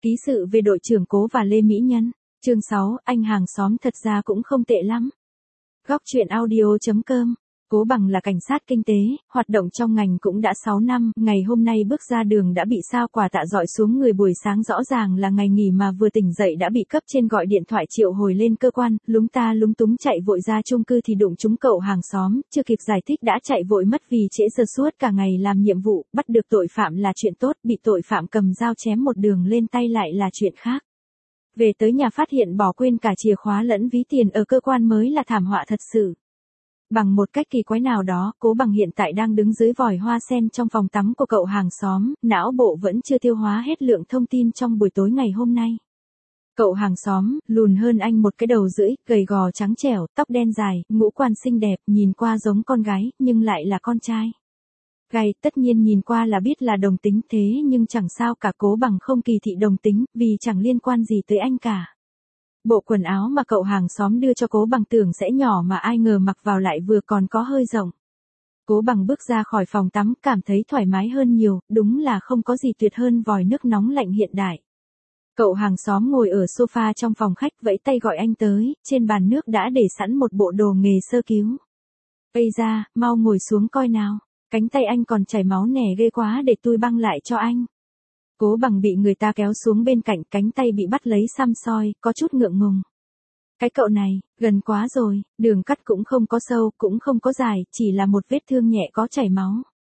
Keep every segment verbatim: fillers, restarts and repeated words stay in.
Ký sự về đội trưởng Cố và Lê Mỹ Nhân. Chương sáu, anh hàng xóm thật ra cũng không tệ lắm. Góc truyện audio chấm com. Cố Bằng là cảnh sát kinh tế, hoạt động trong ngành cũng đã sáu năm, ngày hôm nay bước ra đường đã bị sao quả tạ dọi xuống người, buổi sáng rõ ràng là ngày nghỉ mà vừa tỉnh dậy đã bị cấp trên gọi điện thoại triệu hồi lên cơ quan, lúng ta lúng túng chạy vội ra chung cư thì đụng trúng cậu hàng xóm, chưa kịp giải thích đã chạy vội mất vì trễ giờ, suốt cả ngày làm nhiệm vụ, bắt được tội phạm là chuyện tốt, bị tội phạm cầm dao chém một đường lên tay lại là chuyện khác. Về tới nhà phát hiện bỏ quên cả chìa khóa lẫn ví tiền ở cơ quan mới là thảm họa thật sự. Bằng một cách kỳ quái nào đó, Cố Bằng hiện tại đang đứng dưới vòi hoa sen trong phòng tắm của cậu hàng xóm, não bộ vẫn chưa tiêu hóa hết lượng thông tin trong buổi tối ngày hôm nay. Cậu hàng xóm, lùn hơn anh một cái đầu rưỡi, gầy gò trắng trẻo, tóc đen dài, ngũ quan xinh đẹp, nhìn qua giống con gái, nhưng lại là con trai. Gầy, tất nhiên nhìn qua là biết là đồng tính, thế nhưng chẳng sao cả, Cố Bằng không kỳ thị đồng tính, vì chẳng liên quan gì tới anh cả. Bộ quần áo mà cậu hàng xóm đưa cho Cố Bằng tưởng sẽ nhỏ mà ai ngờ mặc vào lại vừa còn có hơi rộng. Cố Bằng bước ra khỏi phòng tắm cảm thấy thoải mái hơn nhiều, đúng là không có gì tuyệt hơn vòi nước nóng lạnh hiện đại. Cậu hàng xóm ngồi ở sofa trong phòng khách vẫy tay gọi anh tới, trên bàn nước đã để sẵn một bộ đồ nghề sơ cứu. Ây da, mau ngồi xuống coi nào, cánh tay anh còn chảy máu nè, ghê quá, để tôi băng lại cho anh. Cố Bằng bị người ta kéo xuống bên cạnh, cánh tay bị bắt lấy xăm soi, có chút ngượng ngùng. Cái cậu này, gần quá rồi, đường cắt cũng không có sâu, cũng không có dài, chỉ là một vết thương nhẹ có chảy máu.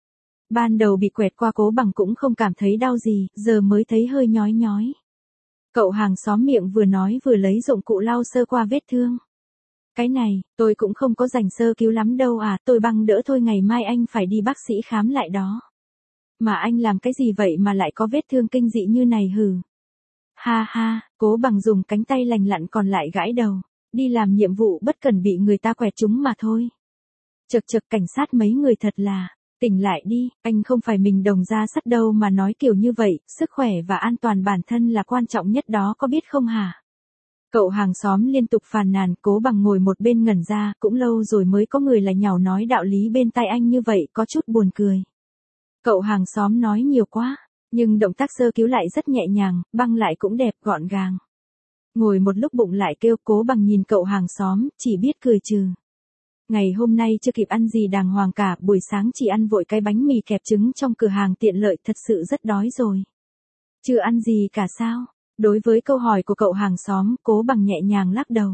Ban đầu bị quẹt qua Cố Bằng cũng không cảm thấy đau gì, giờ mới thấy hơi nhói nhói. Cậu hàng xóm miệng vừa nói vừa lấy dụng cụ lau sơ qua vết thương. Cái này, tôi cũng không có rảnh sơ cứu lắm đâu à, tôi băng đỡ thôi, ngày mai anh phải đi bác sĩ khám lại đó. Mà anh làm cái gì vậy mà lại có vết thương kinh dị như này hừ? Ha ha, Cố Bằng dùng cánh tay lành lặn còn lại gãi đầu. Đi làm nhiệm vụ bất cần bị người ta quẹt trúng mà thôi. Chật chật, cảnh sát mấy người thật là, tỉnh lại đi, anh không phải mình đồng ra sắt đâu mà nói kiểu như vậy, sức khỏe và an toàn bản thân là quan trọng nhất đó, có biết không hả? Cậu hàng xóm liên tục phàn nàn, Cố Bằng ngồi một bên ngẩn ra, cũng lâu rồi mới có người là nhào nói đạo lý bên tai anh như vậy, có chút buồn cười. Cậu hàng xóm nói nhiều quá, nhưng động tác sơ cứu lại rất nhẹ nhàng, băng lại cũng đẹp, gọn gàng. Ngồi một lúc bụng lại kêu, Cố Bằng nhìn cậu hàng xóm, chỉ biết cười trừ. Ngày hôm nay chưa kịp ăn gì đàng hoàng cả, buổi sáng chỉ ăn vội cái bánh mì kẹp trứng trong cửa hàng tiện lợi, thật sự rất đói rồi. Chưa ăn gì cả sao? Đối với câu hỏi của cậu hàng xóm, Cố Bằng nhẹ nhàng lắc đầu.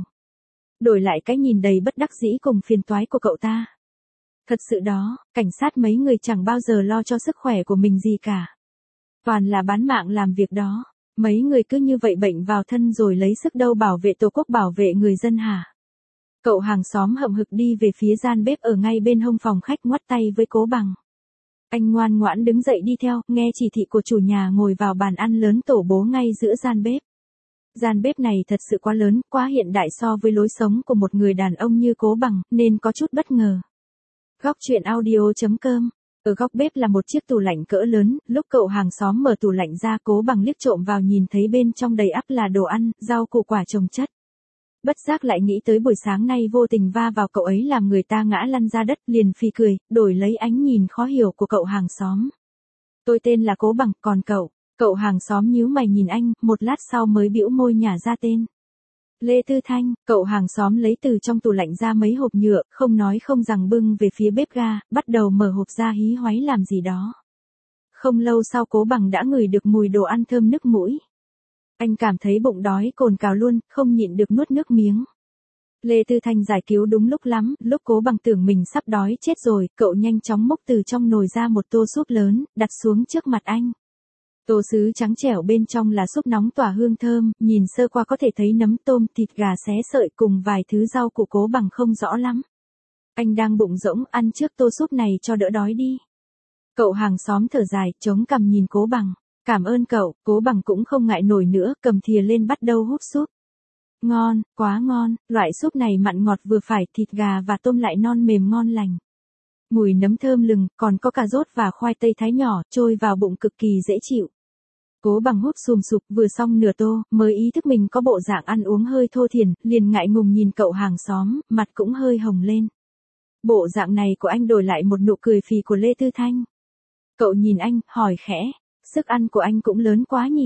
Đổi lại cái nhìn đầy bất đắc dĩ cùng phiền toái của cậu ta. Thật sự đó, cảnh sát mấy người chẳng bao giờ lo cho sức khỏe của mình gì cả. Toàn là bán mạng làm việc đó. Mấy người cứ như vậy bệnh vào thân rồi lấy sức đâu bảo vệ tổ quốc, bảo vệ người dân hả? Cậu hàng xóm hậm hực đi về phía gian bếp ở ngay bên hông phòng khách, ngoắt tay với Cố Bằng. Anh ngoan ngoãn đứng dậy đi theo, nghe chỉ thị của chủ nhà, ngồi vào bàn ăn lớn tổ bố ngay giữa gian bếp. Gian bếp này thật sự quá lớn, quá hiện đại so với lối sống của một người đàn ông như Cố Bằng, nên có chút bất ngờ. Góc truyện audio chấm com. Ở góc bếp là một chiếc tủ lạnh cỡ lớn, lúc cậu hàng xóm mở tủ lạnh ra, Cố Bằng liếc trộm vào nhìn thấy bên trong đầy ắp là đồ ăn, rau củ quả trồng chất. Bất giác lại nghĩ tới buổi sáng nay vô tình va vào cậu ấy làm người ta ngã lăn ra đất, liền phì cười, đổi lấy ánh nhìn khó hiểu của cậu hàng xóm. Tôi tên là Cố Bằng, còn cậu? Cậu hàng xóm nhíu mày nhìn anh, một lát sau mới bĩu môi nhả ra tên. Lê Tư Thanh. Cậu hàng xóm lấy từ trong tủ lạnh ra mấy hộp nhựa, không nói không rằng bưng về phía bếp ga, bắt đầu mở hộp ra hí hoáy làm gì đó. Không lâu sau Cố Bằng đã ngửi được mùi đồ ăn thơm nức mũi. Anh cảm thấy bụng đói cồn cào luôn, không nhịn được nuốt nước miếng. Lê Tư Thanh giải cứu đúng lúc lắm, lúc Cố Bằng tưởng mình sắp đói chết rồi, cậu nhanh chóng múc từ trong nồi ra một tô súp lớn, đặt xuống trước mặt anh. Tô sứ trắng trẻo bên trong là súp nóng tỏa hương thơm, nhìn sơ qua có thể thấy nấm tôm, thịt gà xé sợi cùng vài thứ rau của Cố Bằng không rõ lắm. Anh đang bụng rỗng, ăn trước tô súp này cho đỡ đói đi. Cậu hàng xóm thở dài, chống cằm nhìn Cố Bằng. Cảm ơn cậu. Cố Bằng cũng không ngại nổi nữa, cầm thìa lên bắt đầu húp súp. Ngon, quá ngon, loại súp này mặn ngọt vừa phải, thịt gà và tôm lại non mềm ngon lành. Mùi nấm thơm lừng, còn có cà rốt và khoai tây thái nhỏ, trôi vào bụng cực kỳ dễ chịu. Cố Bằng húp sùm sụp vừa xong nửa tô, mới ý thức mình có bộ dạng ăn uống hơi thô thiển, liền ngại ngùng nhìn cậu hàng xóm, mặt cũng hơi hồng lên. Bộ dạng này của anh đổi lại một nụ cười phì của Lê Tư Thanh. Cậu nhìn anh, hỏi khẽ, sức ăn của anh cũng lớn quá nhỉ,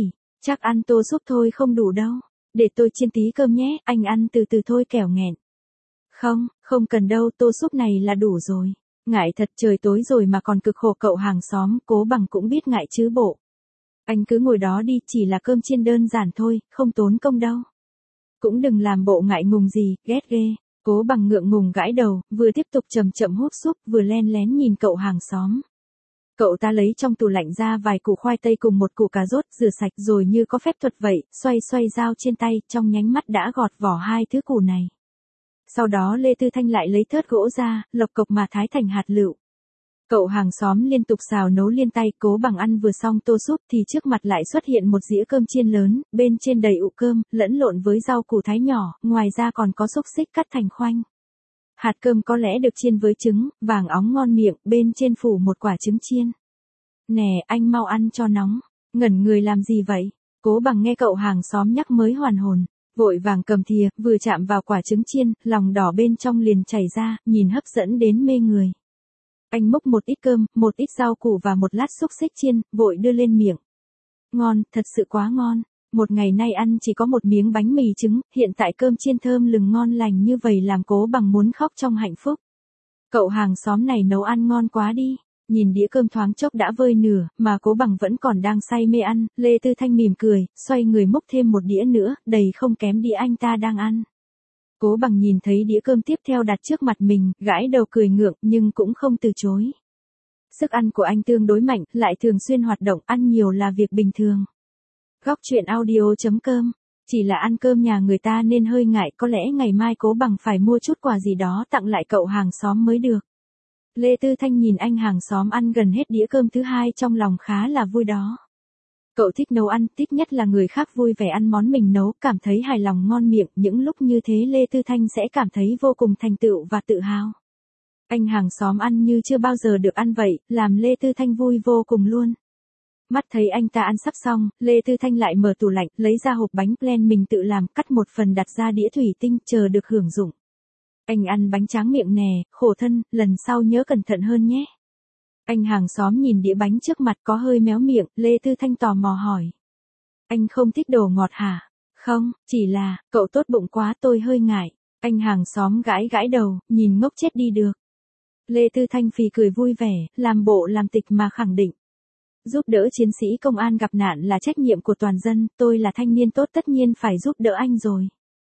Chắc ăn tô súp thôi không đủ đâu. Để tôi chiên tí cơm nhé, anh ăn từ từ thôi kẻo nghẹn. Không, không cần đâu, tô súp này là đủ rồi. Ngại thật, trời tối rồi mà còn cực khổ. Cậu hàng xóm Cố Bằng cũng biết ngại chứ bộ. Anh cứ ngồi đó đi, chỉ là cơm chiên đơn giản thôi, không tốn công đâu. Cũng đừng làm bộ ngại ngùng gì, ghét ghê. Cố Bằng ngượng ngùng gãi đầu, vừa tiếp tục chậm chậm húp súp, vừa len lén nhìn cậu hàng xóm. Cậu ta lấy trong tủ lạnh ra vài củ khoai tây cùng một củ cà rốt, rửa sạch rồi như có phép thuật vậy, xoay xoay dao trên tay, trong nhánh mắt đã gọt vỏ hai thứ củ này. Sau đó Lê Tư Thanh lại lấy thớt gỗ ra, lộc cộc mà thái thành hạt lựu. Cậu hàng xóm liên tục xào nấu liên tay. Cố Bằng ăn vừa xong tô súp thì trước mặt lại xuất hiện một dĩa cơm chiên lớn, bên trên đầy ụ cơm, lẫn lộn với rau củ thái nhỏ, ngoài ra còn có xúc xích cắt thành khoanh. Hạt cơm có lẽ được chiên với trứng, vàng óng ngon miệng, bên trên phủ một quả trứng chiên. Nè, anh mau ăn cho nóng. Ngẩn người làm gì vậy? Cố Bằng nghe cậu hàng xóm nhắc mới hoàn hồn. Vội vàng cầm thìa, vừa chạm vào quả trứng chiên, lòng đỏ bên trong liền chảy ra, nhìn hấp dẫn đến mê người. Anh múc một ít cơm, một ít rau củ và một lát xúc xích chiên, vội đưa lên miệng. Ngon, thật sự quá ngon. Một ngày nay ăn chỉ có một miếng bánh mì trứng, hiện tại cơm chiên thơm lừng ngon lành như vậy làm Cố Bằng muốn khóc trong hạnh phúc. Cậu hàng xóm này nấu ăn ngon quá đi. Nhìn đĩa cơm thoáng chốc đã vơi nửa, mà Cố Bằng vẫn còn đang say mê ăn, Lê Tư Thanh mỉm cười, xoay người múc thêm một đĩa nữa, đầy không kém đĩa anh ta đang ăn. Cố Bằng nhìn thấy đĩa cơm tiếp theo đặt trước mặt mình, gãi đầu cười ngượng, nhưng cũng không từ chối. Sức ăn của anh tương đối mạnh, lại thường xuyên hoạt động, ăn nhiều là việc bình thường. Góc truyện audio chấm com. Chỉ là ăn cơm nhà người ta nên hơi ngại, có lẽ ngày mai Cố Bằng phải mua chút quà gì đó tặng lại cậu hàng xóm mới được. Lê Tư Thanh nhìn anh hàng xóm ăn gần hết đĩa cơm thứ hai trong lòng khá là vui đó. Cậu thích nấu ăn, thích nhất là người khác vui vẻ ăn món mình nấu, cảm thấy hài lòng ngon miệng, những lúc như thế Lê Tư Thanh sẽ cảm thấy vô cùng thành tựu và tự hào. Anh hàng xóm ăn như chưa bao giờ được ăn vậy, làm Lê Tư Thanh vui vô cùng luôn. Mắt thấy anh ta ăn sắp xong, Lê Tư Thanh lại mở tủ lạnh, lấy ra hộp bánh plan mình tự làm, cắt một phần đặt ra đĩa thủy tinh, chờ được hưởng dụng. Anh ăn bánh tráng miệng nè, khổ thân, lần sau nhớ cẩn thận hơn nhé. Anh hàng xóm nhìn đĩa bánh trước mặt có hơi méo miệng, Lê Tư Thanh tò mò hỏi. Anh không thích đồ ngọt hả? Không, chỉ là, cậu tốt bụng quá tôi hơi ngại. Anh hàng xóm gãi gãi đầu, nhìn ngốc chết đi được. Lê Tư Thanh phì cười vui vẻ, làm bộ làm tịch mà khẳng định. Giúp đỡ chiến sĩ công an gặp nạn là trách nhiệm của toàn dân, tôi là thanh niên tốt tất nhiên phải giúp đỡ anh rồi.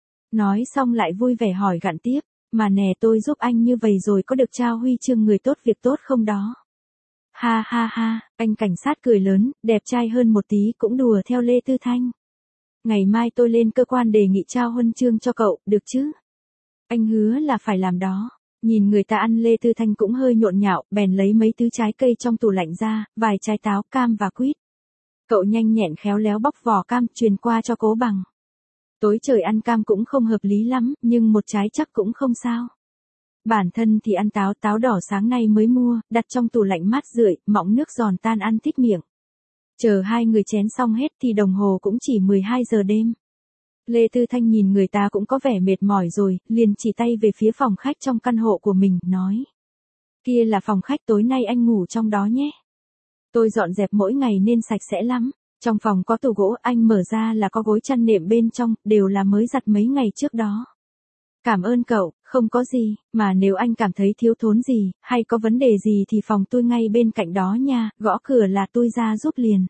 Nói xong lại vui vẻ hỏi gặn tiếp, mà nè tôi giúp anh như vậy rồi có được trao huy chương người tốt việc tốt không đó? Ha ha ha, anh cảnh sát cười lớn, đẹp trai hơn một tí cũng đùa theo Lê Tư Thanh. Ngày mai tôi lên cơ quan đề nghị trao huân chương cho cậu, được chứ? Anh hứa là phải làm đó. Nhìn người ta ăn Lê Tư Thanh cũng hơi nhộn nhạo, bèn lấy mấy thứ trái cây trong tủ lạnh ra, vài trái táo, cam và quýt. Cậu nhanh nhẹn khéo léo bóc vỏ cam, truyền qua cho Cố Bằng. Tối trời ăn cam cũng không hợp lý lắm, nhưng một trái chắc cũng không sao. Bản thân thì ăn táo táo đỏ sáng nay mới mua, đặt trong tủ lạnh mát rượi, mọng nước giòn tan ăn thích miệng. Chờ hai người chén xong hết thì đồng hồ cũng chỉ mười hai giờ đêm. Lê Tư Thanh nhìn người ta cũng có vẻ mệt mỏi rồi, liền chỉ tay về phía phòng khách trong căn hộ của mình, nói. Kia là phòng khách tối nay anh ngủ trong đó nhé. Tôi dọn dẹp mỗi ngày nên sạch sẽ lắm. Trong phòng có tủ gỗ, anh mở ra là có gối chăn nệm bên trong, đều là mới giặt mấy ngày trước đó. Cảm ơn cậu, không có gì, mà nếu anh cảm thấy thiếu thốn gì, hay có vấn đề gì thì phòng tôi ngay bên cạnh đó nha, gõ cửa là tôi ra giúp liền.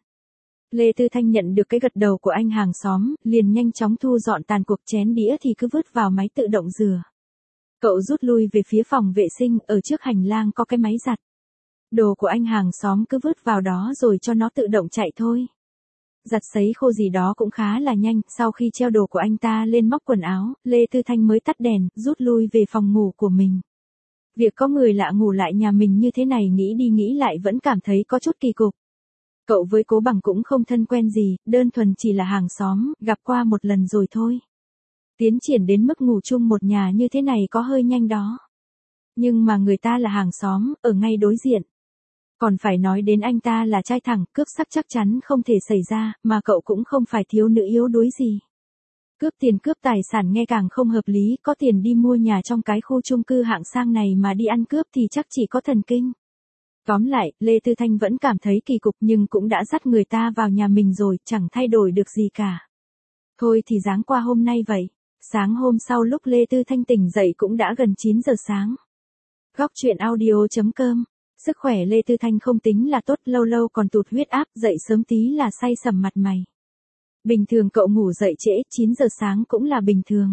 Lê Tư Thanh nhận được cái gật đầu của anh hàng xóm, liền nhanh chóng thu dọn tàn cuộc, chén đĩa thì cứ vứt vào máy tự động rửa. Cậu rút lui về phía phòng vệ sinh, ở trước hành lang có cái máy giặt. Đồ của anh hàng xóm cứ vứt vào đó rồi cho nó tự động chạy thôi. Giặt sấy khô gì đó cũng khá là nhanh, sau khi treo đồ của anh ta lên móc quần áo, Lê Tư Thanh mới tắt đèn, rút lui về phòng ngủ của mình. Việc có người lạ ngủ lại nhà mình như thế này nghĩ đi nghĩ lại vẫn cảm thấy có chút kỳ cục. Cậu với Cố Bằng cũng không thân quen gì, đơn thuần chỉ là hàng xóm, gặp qua một lần rồi thôi. Tiến triển đến mức ngủ chung một nhà như thế này có hơi nhanh đó. Nhưng mà người ta là hàng xóm, ở ngay đối diện. Còn phải nói đến anh ta là trai thẳng, cướp sắc chắc chắn không thể xảy ra, mà cậu cũng không phải thiếu nữ yếu đuối gì. Cướp tiền cướp tài sản nghe càng không hợp lý, có tiền đi mua nhà trong cái khu chung cư hạng sang này mà đi ăn cướp thì chắc chỉ có thần kinh. Tóm lại, Lê Tư Thanh vẫn cảm thấy kỳ cục nhưng cũng đã dắt người ta vào nhà mình rồi, chẳng thay đổi được gì cả. Thôi thì giáng qua hôm nay vậy. Sáng hôm sau lúc Lê Tư Thanh tỉnh dậy cũng đã gần chín giờ sáng. Góc chuyện audio.com. Sức khỏe Lê Tư Thanh không tính là tốt, lâu lâu còn tụt huyết áp, dậy sớm tí là say sầm mặt mày. Bình thường cậu ngủ dậy trễ, chín giờ sáng cũng là bình thường.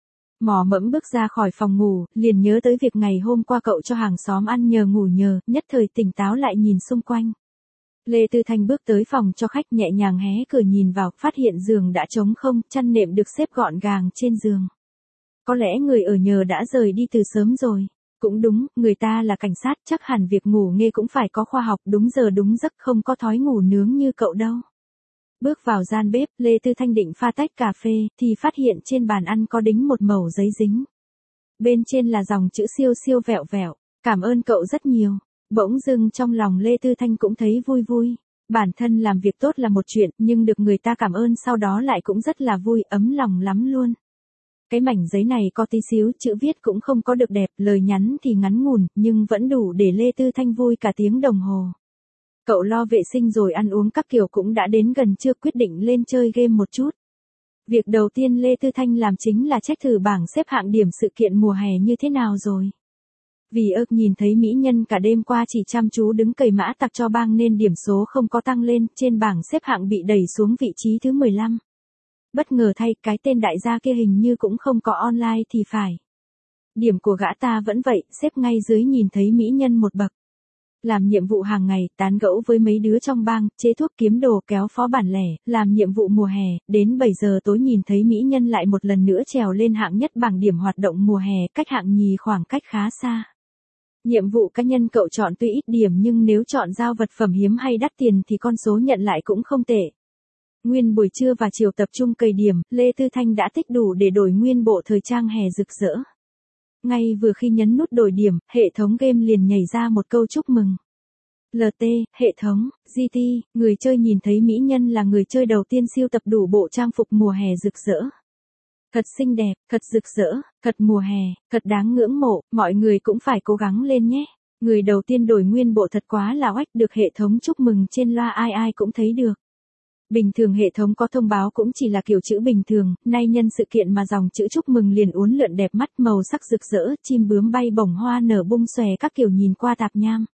Mò mẫm bước ra khỏi phòng ngủ, liền nhớ tới việc ngày hôm qua cậu cho hàng xóm ăn nhờ ngủ nhờ, nhất thời tỉnh táo lại nhìn xung quanh. Lê Tư Thanh bước tới phòng cho khách, nhẹ nhàng hé cửa nhìn vào, phát hiện giường đã trống không, chăn nệm được xếp gọn gàng trên giường. Có lẽ người ở nhờ đã rời đi từ sớm rồi. Cũng đúng, người ta là cảnh sát, chắc hẳn việc ngủ nghê cũng phải có khoa học, đúng giờ đúng giấc, không có thói ngủ nướng như cậu đâu. Bước vào gian bếp, Lê Tư Thanh định pha tách cà phê, thì phát hiện trên bàn ăn có đính một mẩu giấy dính. Bên trên là dòng chữ siêu siêu vẹo vẹo, cảm ơn cậu rất nhiều. Bỗng dưng trong lòng Lê Tư Thanh cũng thấy vui vui. Bản thân làm việc tốt là một chuyện, nhưng được người ta cảm ơn sau đó lại cũng rất là vui, ấm lòng lắm luôn. Cái mảnh giấy này có tí xíu, chữ viết cũng không có được đẹp, lời nhắn thì ngắn ngủn, nhưng vẫn đủ để Lê Tư Thanh vui cả tiếng đồng hồ. Cậu lo vệ sinh rồi ăn uống các kiểu cũng đã đến gần trưa, quyết định lên chơi game một chút. Việc đầu tiên Lê Tư Thanh làm chính là check thử bảng xếp hạng điểm sự kiện mùa hè như thế nào rồi. Vì ơ nhìn thấy mỹ nhân cả đêm qua chỉ chăm chú đứng cày mã tặc cho bang nên điểm số không có tăng lên, trên bảng xếp hạng bị đẩy xuống vị trí thứ mười lăm. Bất ngờ thay, cái tên đại gia kia hình như cũng không có online thì phải. Điểm của gã ta vẫn vậy, xếp ngay dưới nhìn thấy mỹ nhân một bậc. Làm nhiệm vụ hàng ngày, tán gẫu với mấy đứa trong bang, chế thuốc kiếm đồ, kéo phó bản lẻ, làm nhiệm vụ mùa hè, đến bảy giờ tối nhìn thấy mỹ nhân lại một lần nữa trèo lên hạng nhất bảng điểm hoạt động mùa hè, cách hạng nhì khoảng cách khá xa. Nhiệm vụ cá nhân cậu chọn tuy ít điểm nhưng nếu chọn giao vật phẩm hiếm hay đắt tiền thì con số nhận lại cũng không tệ. Nguyên buổi trưa và chiều tập trung cày điểm, Lê Tư Thanh đã tích đủ để đổi nguyên bộ thời trang hè rực rỡ. Ngay vừa khi nhấn nút đổi điểm, hệ thống game liền nhảy ra một câu chúc mừng. lờ tê, hệ thống, giê tê, người chơi nhìn thấy mỹ nhân là người chơi đầu tiên sưu tập đủ bộ trang phục mùa hè rực rỡ. Thật xinh đẹp, thật rực rỡ, thật mùa hè, thật đáng ngưỡng mộ, mọi người cũng phải cố gắng lên nhé. Người đầu tiên đổi nguyên bộ thật quá là oách, được hệ thống chúc mừng trên loa ai ai cũng thấy được. Bình thường hệ thống có thông báo cũng chỉ là kiểu chữ bình thường, nay nhân sự kiện mà dòng chữ chúc mừng liền uốn lượn đẹp mắt, màu sắc rực rỡ, chim bướm bay bổng, hoa nở bung xòe các kiểu nhìn qua tạp nham.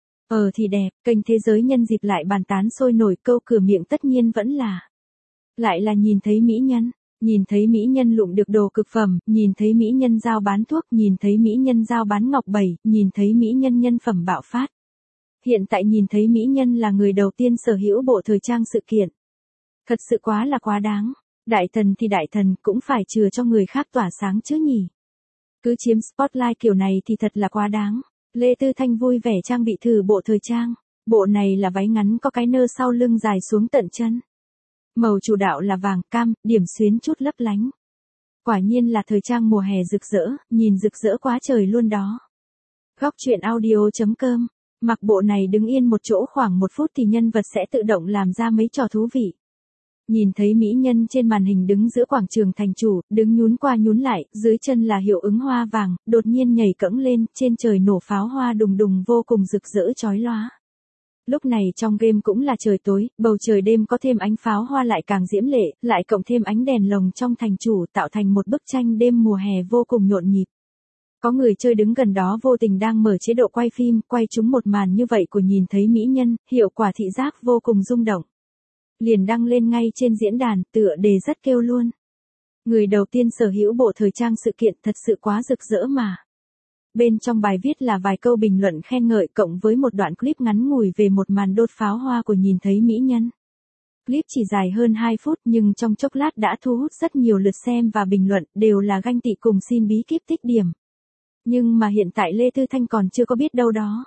Ờ thì đẹp, kênh Thế Giới nhân dịp lại bàn tán sôi nổi, câu cửa miệng tất nhiên vẫn là. Lại là nhìn thấy mỹ nhân, nhìn thấy mỹ nhân lụm được đồ cực phẩm, nhìn thấy mỹ nhân giao bán thuốc, nhìn thấy mỹ nhân giao bán ngọc bẩy, nhìn thấy mỹ nhân nhân phẩm bạo phát. Hiện tại nhìn thấy mỹ nhân là người đầu tiên sở hữu bộ thời trang sự kiện. Thật sự quá là quá đáng. Đại thần thì đại thần cũng phải chừa cho người khác tỏa sáng chứ nhỉ. Cứ chiếm spotlight kiểu này thì thật là quá đáng. Lê Tư Thanh vui vẻ trang bị thử bộ thời trang. Bộ này là váy ngắn có cái nơ sau lưng dài xuống tận chân. Màu chủ đạo là vàng cam, điểm xuyến chút lấp lánh. Quả nhiên là thời trang mùa hè rực rỡ, nhìn rực rỡ quá trời luôn đó. Góc chuyện audio.com. Mặc bộ này đứng yên một chỗ khoảng một phút thì nhân vật sẽ tự động làm ra mấy trò thú vị. Nhìn thấy mỹ nhân trên màn hình đứng giữa quảng trường thành chủ, đứng nhún qua nhún lại, dưới chân là hiệu ứng hoa vàng, đột nhiên nhảy cẫng lên, trên trời nổ pháo hoa đùng đùng vô cùng rực rỡ chói lóa. Lúc này trong game cũng là trời tối, bầu trời đêm có thêm ánh pháo hoa lại càng diễm lệ, lại cộng thêm ánh đèn lồng trong thành chủ tạo thành một bức tranh đêm mùa hè vô cùng nhộn nhịp. Có người chơi đứng gần đó vô tình đang mở chế độ quay phim, quay trúng một màn như vậy của nhìn thấy mỹ nhân, hiệu quả thị giác vô cùng rung động. Liền đăng lên ngay trên diễn đàn, tựa đề rất kêu luôn. Người đầu tiên sở hữu bộ thời trang sự kiện thật sự quá rực rỡ mà. Bên trong bài viết là vài câu bình luận khen ngợi cộng với một đoạn clip ngắn ngủi về một màn đốt pháo hoa của nhìn thấy mỹ nhân. Clip chỉ dài hơn hai phút nhưng trong chốc lát đã thu hút rất nhiều lượt xem và bình luận, đều là ganh tị cùng xin bí kíp tích điểm. Nhưng mà hiện tại Lê Tư Thanh còn chưa có biết đâu đó.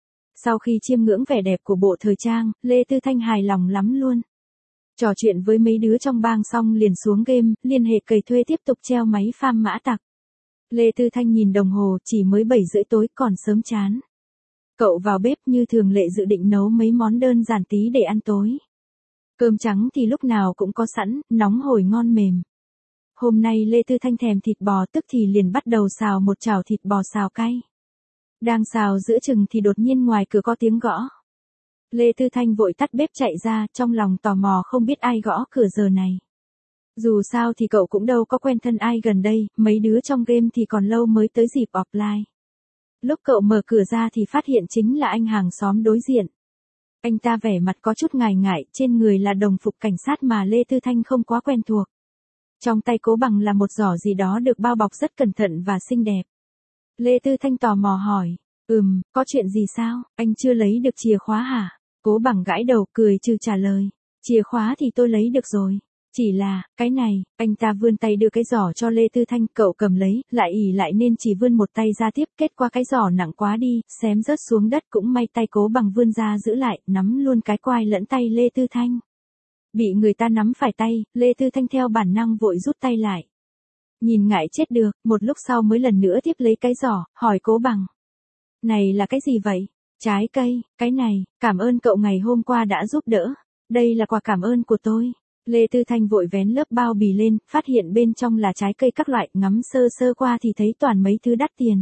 Sau khi chiêm ngưỡng vẻ đẹp của bộ thời trang, Lê Tư Thanh hài lòng lắm luôn. Trò chuyện với mấy đứa trong bang xong liền xuống game, liên hệ cày thuê tiếp tục treo máy farm mã tặc. Lê Tư Thanh nhìn đồng hồ, chỉ mới bảy rưỡi tối, còn sớm chán. Cậu vào bếp như thường lệ dự định nấu mấy món đơn giản tí để ăn tối. Cơm trắng thì lúc nào cũng có sẵn, nóng hổi ngon mềm. Hôm nay Lê Tư Thanh thèm thịt bò tức thì liền bắt đầu xào một chảo thịt bò xào cay. Đang xào giữa chừng thì đột nhiên ngoài cửa có tiếng gõ. Lê Tư Thanh vội tắt bếp chạy ra, trong lòng tò mò không biết ai gõ cửa giờ này. Dù sao thì cậu cũng đâu có quen thân ai gần đây, mấy đứa trong game thì còn lâu mới tới dịp offline. Lúc cậu mở cửa ra thì phát hiện chính là anh hàng xóm đối diện. Anh ta vẻ mặt có chút ngại ngại, trên người là đồng phục cảnh sát mà Lê Tư Thanh không quá quen thuộc. Trong tay Cố Bằng là một giỏ gì đó được bao bọc rất cẩn thận và xinh đẹp. Lê Tư Thanh tò mò hỏi, ừm, có chuyện gì sao, anh chưa lấy được chìa khóa hả? Cố Bằng gãi đầu cười trừ trả lời, chìa khóa thì tôi lấy được rồi. Chỉ là, cái này, anh ta vươn tay đưa cái giỏ cho Lê Tư Thanh, cậu cầm lấy, lại ỉ lại nên chỉ vươn một tay ra tiếp, kết quả cái giỏ nặng quá đi, xém rớt xuống đất, cũng may tay Cố Bằng vươn ra giữ lại, nắm luôn cái quai lẫn tay Lê Tư Thanh. Bị người ta nắm phải tay, Lê Tư Thanh theo bản năng vội rút tay lại. Nhìn ngại chết được, một lúc sau mới lần nữa tiếp lấy cái giỏ, hỏi Cố Bằng. Này là cái gì vậy? Trái cây, cái này, cảm ơn cậu ngày hôm qua đã giúp đỡ. Đây là quà cảm ơn của tôi. Lê Tư Thanh vội vén lớp bao bì lên, phát hiện bên trong là trái cây các loại, ngắm sơ sơ qua thì thấy toàn mấy thứ đắt tiền.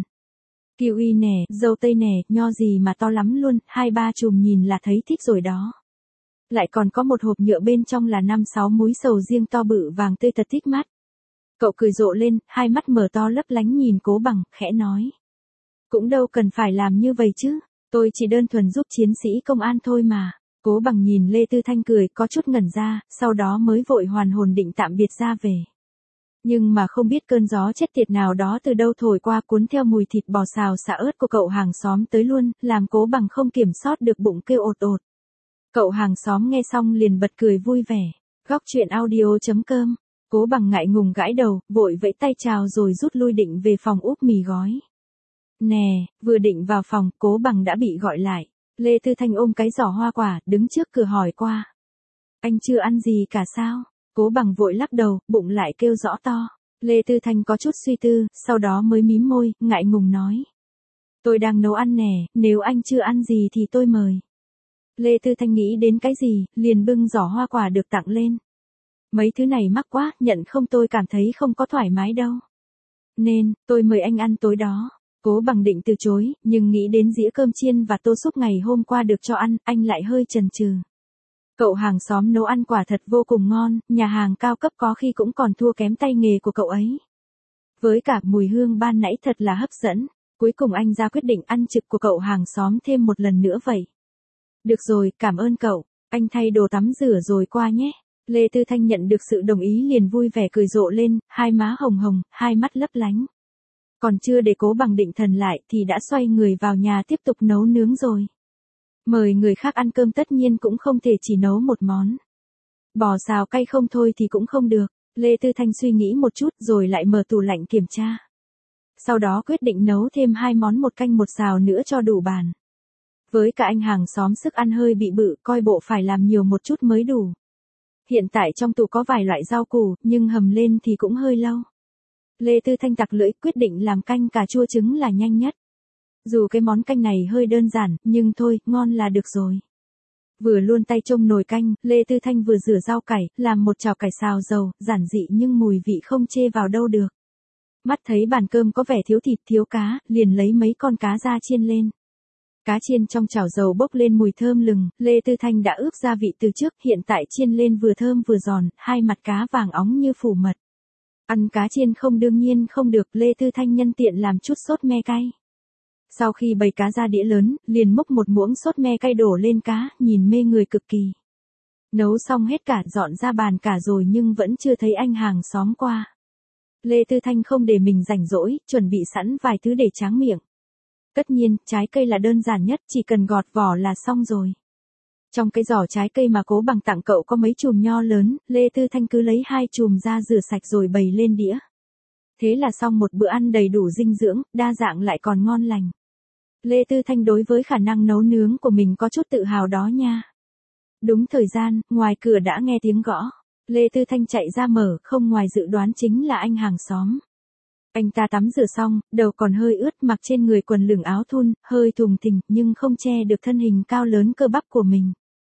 Kiwi nè, dâu tây nè, nho gì mà to lắm luôn, hai ba chùm nhìn là thấy thích rồi đó. Lại còn có một hộp nhựa bên trong là năm sáu múi sầu riêng to bự vàng tươi thật thích mắt. Cậu cười rộ lên, hai mắt mở to lấp lánh nhìn Cố Bằng, khẽ nói. Cũng đâu cần phải làm như vậy chứ, tôi chỉ đơn thuần giúp chiến sĩ công an thôi mà. Cố Bằng nhìn Lê Tư Thanh cười, có chút ngẩn ra, sau đó mới vội hoàn hồn định tạm biệt ra về. Nhưng mà không biết cơn gió chết tiệt nào đó từ đâu thổi qua, cuốn theo mùi thịt bò xào xả ớt của cậu hàng xóm tới luôn, làm Cố Bằng không kiểm soát được bụng kêu ột ột. Cậu hàng xóm nghe xong liền bật cười vui vẻ. Góc truyện audio chấm com. Cố Bằng ngại ngùng gãi đầu, vội vẫy tay chào rồi rút lui định về phòng úp mì gói. Nè, vừa định vào phòng, Cố Bằng đã bị gọi lại. Lê Tư Thanh ôm cái giỏ hoa quả, đứng trước cửa hỏi qua. Anh chưa ăn gì cả sao? Cố Bằng vội lắc đầu, bụng lại kêu rõ to. Lê Tư Thanh có chút suy tư, sau đó mới mím môi, ngại ngùng nói. Tôi đang nấu ăn nè, nếu anh chưa ăn gì thì tôi mời. Lê Tư Thanh nghĩ đến cái gì, liền bưng giỏ hoa quả được tặng lên. Mấy thứ này mắc quá, nhận không tôi cảm thấy không có thoải mái đâu. Nên, tôi mời anh ăn tối đó. Cố Bằng định từ chối, nhưng nghĩ đến dĩa cơm chiên và tô súp ngày hôm qua được cho ăn, anh lại hơi chần chừ. Cậu hàng xóm nấu ăn quả thật vô cùng ngon, nhà hàng cao cấp có khi cũng còn thua kém tay nghề của cậu ấy. Với cả mùi hương ban nãy thật là hấp dẫn, cuối cùng anh ra quyết định ăn trực của cậu hàng xóm thêm một lần nữa vậy. Được rồi, cảm ơn cậu, anh thay đồ tắm rửa rồi qua nhé. Lê Tư Thanh nhận được sự đồng ý liền vui vẻ cười rộ lên, hai má hồng hồng, hai mắt lấp lánh. Còn chưa để Cố Bằng định thần lại thì đã xoay người vào nhà tiếp tục nấu nướng rồi. Mời người khác ăn cơm tất nhiên cũng không thể chỉ nấu một món. Bò xào cay không thôi thì cũng không được. Lê Tư Thanh suy nghĩ một chút rồi lại mở tủ lạnh kiểm tra. Sau đó quyết định nấu thêm hai món một canh một xào nữa cho đủ bàn. Với cả anh hàng xóm sức ăn hơi bị bự, coi bộ phải làm nhiều một chút mới đủ. Hiện tại trong tủ có vài loại rau củ, nhưng hầm lên thì cũng hơi lâu. Lê Tư Thanh tặc lưỡi quyết định làm canh cà chua trứng là nhanh nhất. Dù cái món canh này hơi đơn giản, nhưng thôi, ngon là được rồi. Vừa luôn tay trông nồi canh, Lê Tư Thanh vừa rửa rau cải, làm một chảo cải xào dầu, giản dị nhưng mùi vị không chê vào đâu được. Mắt thấy bàn cơm có vẻ thiếu thịt thiếu cá, liền lấy mấy con cá ra chiên lên. Cá chiên trong chảo dầu bốc lên mùi thơm lừng, Lê Tư Thanh đã ướp gia vị từ trước, hiện tại chiên lên vừa thơm vừa giòn, hai mặt cá vàng óng như phủ mật. Ăn cá chiên không đương nhiên không được, Lê Tư Thanh nhân tiện làm chút sốt me cay. Sau khi bày cá ra đĩa lớn, liền múc một muỗng sốt me cay đổ lên cá, nhìn mê người cực kỳ. Nấu xong hết cả, dọn ra bàn cả rồi nhưng vẫn chưa thấy anh hàng xóm qua. Lê Tư Thanh không để mình rảnh rỗi, chuẩn bị sẵn vài thứ để tráng miệng. Tất nhiên, trái cây là đơn giản nhất, chỉ cần gọt vỏ là xong rồi. Trong cái giỏ trái cây mà Cố Bằng tặng cậu có mấy chùm nho lớn, Lê Tư Thanh cứ lấy hai chùm ra rửa sạch rồi bày lên đĩa. Thế là xong một bữa ăn đầy đủ dinh dưỡng, đa dạng lại còn ngon lành. Lê Tư Thanh đối với khả năng nấu nướng của mình có chút tự hào đó nha. Đúng thời gian, ngoài cửa đã nghe tiếng gõ. Lê Tư Thanh chạy ra mở, không ngoài dự đoán chính là anh hàng xóm. Anh ta tắm rửa xong, đầu còn hơi ướt, mặc trên người quần lửng áo thun, hơi thùng thình, nhưng không che được thân hình cao lớn cơ bắp của mình.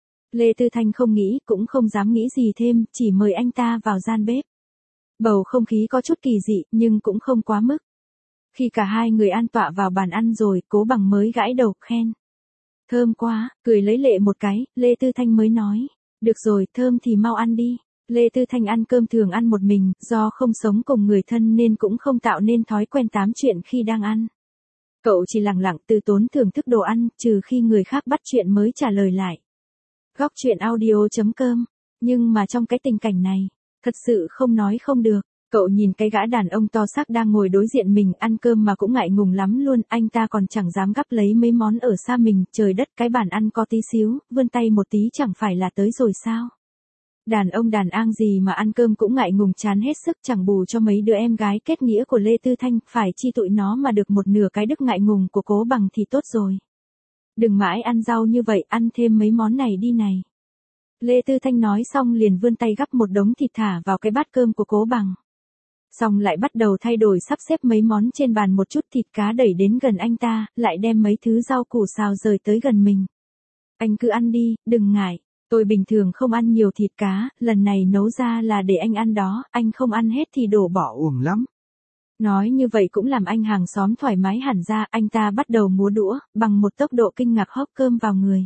Lê Tư Thanh không nghĩ, cũng không dám nghĩ gì thêm, chỉ mời anh ta vào gian bếp. Bầu không khí có chút kỳ dị, nhưng cũng không quá mức. Khi cả hai người an tọa vào bàn ăn rồi, Cố Bằng mới gãi đầu, khen. Thơm quá, cười lấy lệ một cái, Lê Tư Thanh mới nói. Được rồi, thơm thì mau ăn đi. Lê Tư Thanh ăn cơm thường ăn một mình, do không sống cùng người thân nên cũng không tạo nên thói quen tám chuyện khi đang ăn. Cậu chỉ lặng lặng từ tốn thưởng thức đồ ăn, trừ khi người khác bắt chuyện mới trả lời lại. Góc truyện audio chấm com. Nhưng mà trong cái tình cảnh này, thật sự không nói không được. Cậu nhìn cái gã đàn ông to xác đang ngồi đối diện mình ăn cơm mà cũng ngại ngùng lắm luôn, anh ta còn chẳng dám gắp lấy mấy món ở xa mình, trời đất, cái bàn ăn có tí xíu, vươn tay một tí chẳng phải là tới rồi sao? Đàn ông đàn an gì mà ăn cơm cũng ngại ngùng chán hết sức, chẳng bù cho mấy đứa em gái kết nghĩa của Lê Tư Thanh, phải chi tụi nó mà được một nửa cái đức ngại ngùng của Cố Bằng thì tốt rồi. Đừng mãi ăn rau như vậy, ăn thêm mấy món này đi này. Lê Tư Thanh nói xong liền vươn tay gắp một đống thịt thả vào cái bát cơm của Cố Bằng. Xong lại bắt đầu thay đổi sắp xếp mấy món trên bàn, một chút thịt cá đẩy đến gần anh ta, lại đem mấy thứ rau củ xào rời tới gần mình. Anh cứ ăn đi, đừng ngại, tôi bình thường không ăn nhiều thịt cá, lần này nấu ra là để anh ăn đó, anh không ăn hết thì đổ bỏ uổng lắm. Nói như vậy cũng làm anh hàng xóm thoải mái hẳn ra, anh ta bắt đầu múa đũa, bằng một tốc độ kinh ngạc hốc cơm vào người.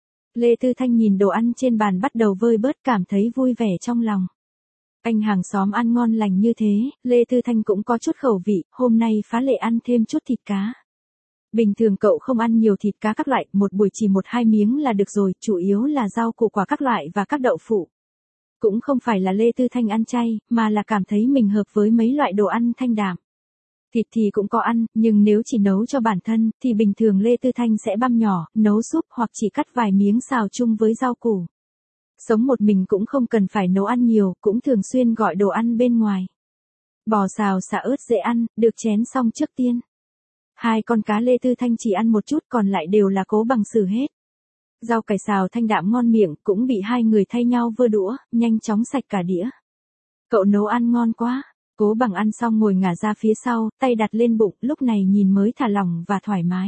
Lê Tư Thanh nhìn đồ ăn trên bàn bắt đầu vơi bớt, cảm thấy vui vẻ trong lòng. Anh hàng xóm ăn ngon lành như thế, Lê Tư Thanh cũng có chút khẩu vị, hôm nay phá lệ ăn thêm chút thịt cá. Bình thường cậu không ăn nhiều thịt cá các loại, một buổi chỉ một hai miếng là được rồi, chủ yếu là rau củ quả các loại và các đậu phụ. Cũng không phải là Lê Tư Thanh ăn chay, mà là cảm thấy mình hợp với mấy loại đồ ăn thanh đạm. Thịt thì cũng có ăn, nhưng nếu chỉ nấu cho bản thân, thì bình thường Lê Tư Thanh sẽ băm nhỏ, nấu súp hoặc chỉ cắt vài miếng xào chung với rau củ. Sống một mình cũng không cần phải nấu ăn nhiều, cũng thường xuyên gọi đồ ăn bên ngoài. Bò xào xả ớt dễ ăn, được chén xong trước tiên. Hai con cá Lê Tư Thanh chỉ ăn một chút, còn lại đều là Cố Bằng xử hết. Rau cải xào thanh đạm ngon miệng, cũng bị hai người thay nhau vơ đũa, nhanh chóng sạch cả đĩa. Cậu nấu ăn ngon quá. Cố Bằng ăn xong ngồi ngả ra phía sau, tay đặt lên bụng, lúc này nhìn mới thả lỏng và thoải mái.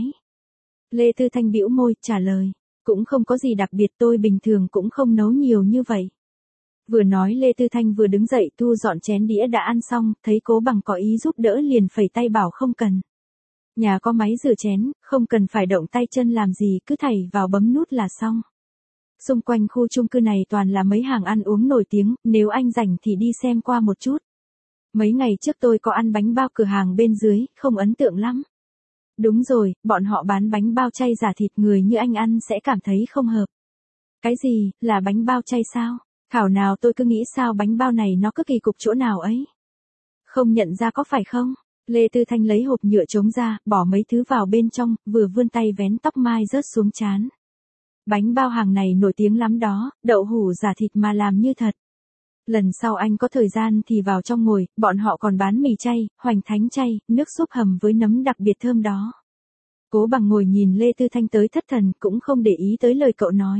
Lê Tư Thanh bĩu môi, trả lời. Cũng không có gì đặc biệt, tôi bình thường cũng không nấu nhiều như vậy. Vừa nói Lê Tư Thanh vừa đứng dậy thu dọn chén đĩa đã ăn xong, thấy Cố Bằng có ý giúp đỡ liền phẩy tay bảo không cần. Nhà có máy rửa chén, không cần phải động tay chân làm gì, cứ thảy vào bấm nút là xong. Xung quanh khu chung cư này toàn là mấy hàng ăn uống nổi tiếng, nếu anh rảnh thì đi xem qua một chút. Mấy ngày trước tôi có ăn bánh bao cửa hàng bên dưới, không ấn tượng lắm. Đúng rồi, bọn họ bán bánh bao chay giả, thịt người như anh ăn sẽ cảm thấy không hợp. Cái gì, là bánh bao chay sao? Thảo nào tôi cứ nghĩ sao bánh bao này nó cứ kỳ cục chỗ nào ấy. Không nhận ra có phải không? Lê Tư Thanh lấy hộp nhựa trống ra, bỏ mấy thứ vào bên trong, vừa vươn tay vén tóc mai rớt xuống trán. Bánh bao hàng này nổi tiếng lắm đó, đậu hũ giả thịt mà làm như thật. Lần sau anh có thời gian thì vào trong ngồi, bọn họ còn bán mì chay, hoành thánh chay, nước súp hầm với nấm đặc biệt thơm đó. Cố Bằng ngồi nhìn Lê Tư Thanh tới thất thần, cũng không để ý tới lời cậu nói.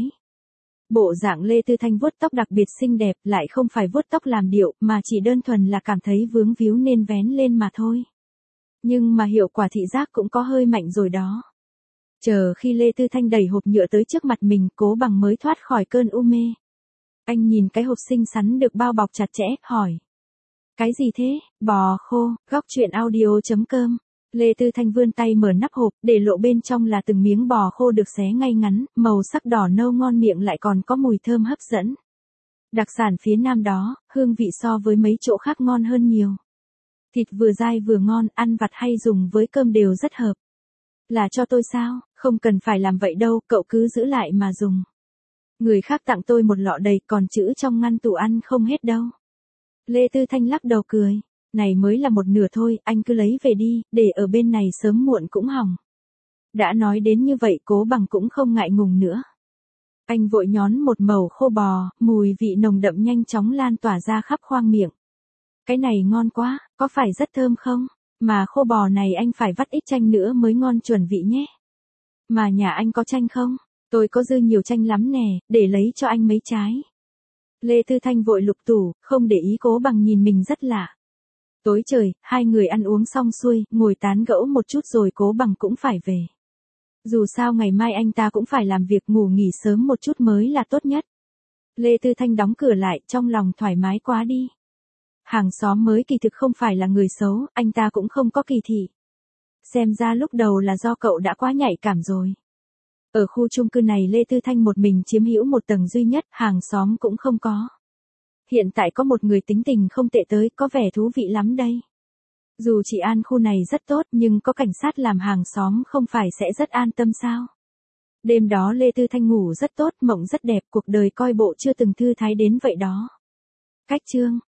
Bộ dạng Lê Tư Thanh vuốt tóc đặc biệt xinh đẹp, lại không phải vuốt tóc làm điệu, mà chỉ đơn thuần là cảm thấy vướng víu nên vén lên mà thôi. Nhưng mà hiệu quả thị giác cũng có hơi mạnh rồi đó. Chờ khi Lê Tư Thanh đẩy hộp nhựa tới trước mặt mình, Cố Bằng mới thoát khỏi cơn u mê. Anh nhìn cái hộp xinh xắn được bao bọc chặt chẽ, hỏi. Cái gì thế? Bò khô. Góc truyện audio chấm com. Lê Tư Thanh vươn tay mở nắp hộp, để lộ bên trong là từng miếng bò khô được xé ngay ngắn, màu sắc đỏ nâu ngon miệng lại còn có mùi thơm hấp dẫn. Đặc sản phía Nam đó, hương vị so với mấy chỗ khác ngon hơn nhiều. Thịt vừa dai vừa ngon, ăn vặt hay dùng với cơm đều rất hợp. Là cho tôi sao? Không cần phải làm vậy đâu, cậu cứ giữ lại mà dùng. Người khác tặng tôi một lọ đầy, còn chữ trong ngăn tủ ăn không hết đâu. Lê Tư Thanh lắc đầu cười. Này mới là một nửa thôi, anh cứ lấy về đi, để ở bên này sớm muộn cũng hỏng. Đã nói đến như vậy, Cố Bằng cũng không ngại ngùng nữa. Anh vội nhón một mẩu khô bò, mùi vị nồng đậm nhanh chóng lan tỏa ra khắp khoang miệng. Cái này ngon quá, có phải rất thơm không? Mà khô bò này anh phải vắt ít chanh nữa mới ngon chuẩn vị nhé. Mà nhà anh có chanh không? Tôi có dư nhiều chanh lắm nè, để lấy cho anh mấy trái. Lê Tư Thanh vội lục tủ, không để ý Cố Bằng nhìn mình rất lạ. Tối trời, hai người ăn uống xong xuôi, ngồi tán gẫu một chút rồi Cố Bằng cũng phải về. Dù sao ngày mai anh ta cũng phải làm việc, ngủ nghỉ sớm một chút mới là tốt nhất. Lê Tư Thanh đóng cửa lại, trong lòng thoải mái quá đi. Hàng xóm mới kỳ thực không phải là người xấu, anh ta cũng không có kỳ thị. Xem ra lúc đầu là do cậu đã quá nhạy cảm rồi. Ở khu chung cư này Lê Tư Thanh một mình chiếm hữu một tầng duy nhất, hàng xóm cũng không có. Hiện tại có một người tính tình không tệ tới, có vẻ thú vị lắm đây. Dù chị An khu này rất tốt nhưng có cảnh sát làm hàng xóm không phải sẽ rất an tâm sao? Đêm đó Lê Tư Thanh ngủ rất tốt, mộng rất đẹp, cuộc đời coi bộ chưa từng thư thái đến vậy đó. Cách chương